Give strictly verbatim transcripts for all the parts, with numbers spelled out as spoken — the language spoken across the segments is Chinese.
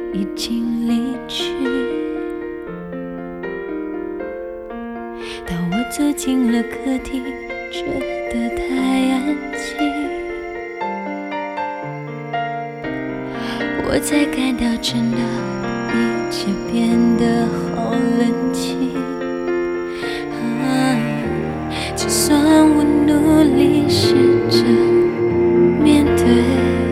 已经离去。当我走进了客厅，觉得太安静，我才感到真的一切变得好冷清。啊，就算我努力试着面对，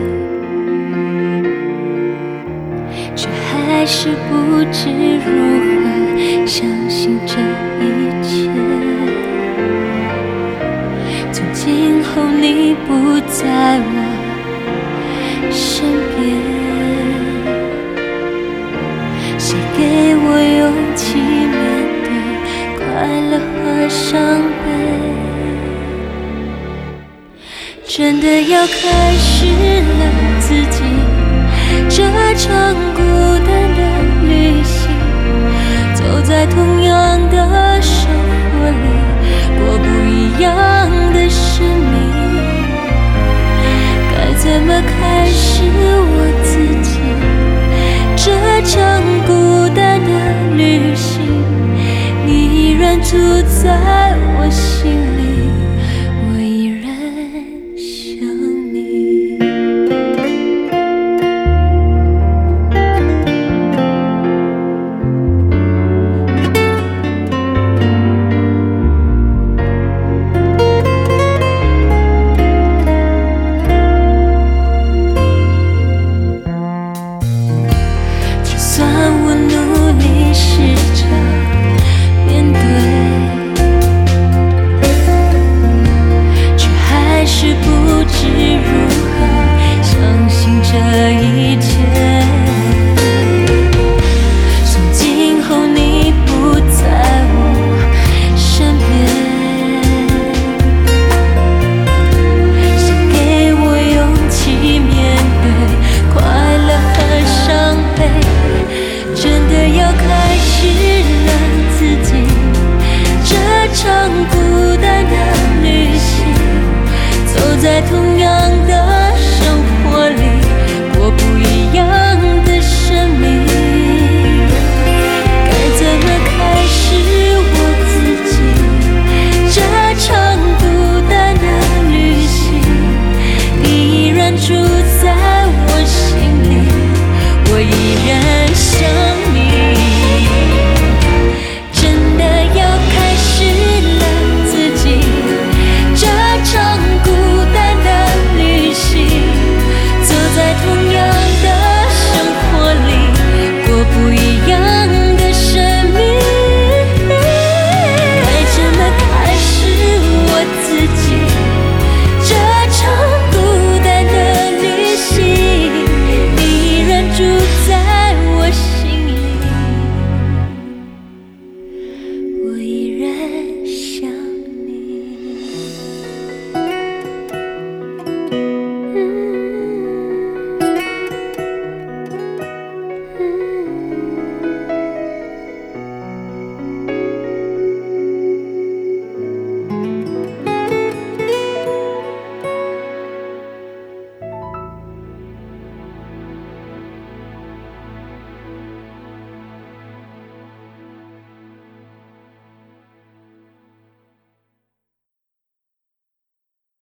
却还是不知如何相信这一切。从今后你不在我身边，谁给我勇气面对快乐和伤悲？真的要开始了自己这场孤单的旅行，走在同样的生活里，过不一样的生命。该怎么开始我自己这场孤单的旅行？你依然住在我心里，我依然想你。就算我努力试着面对，却还是不知如何相信这一切。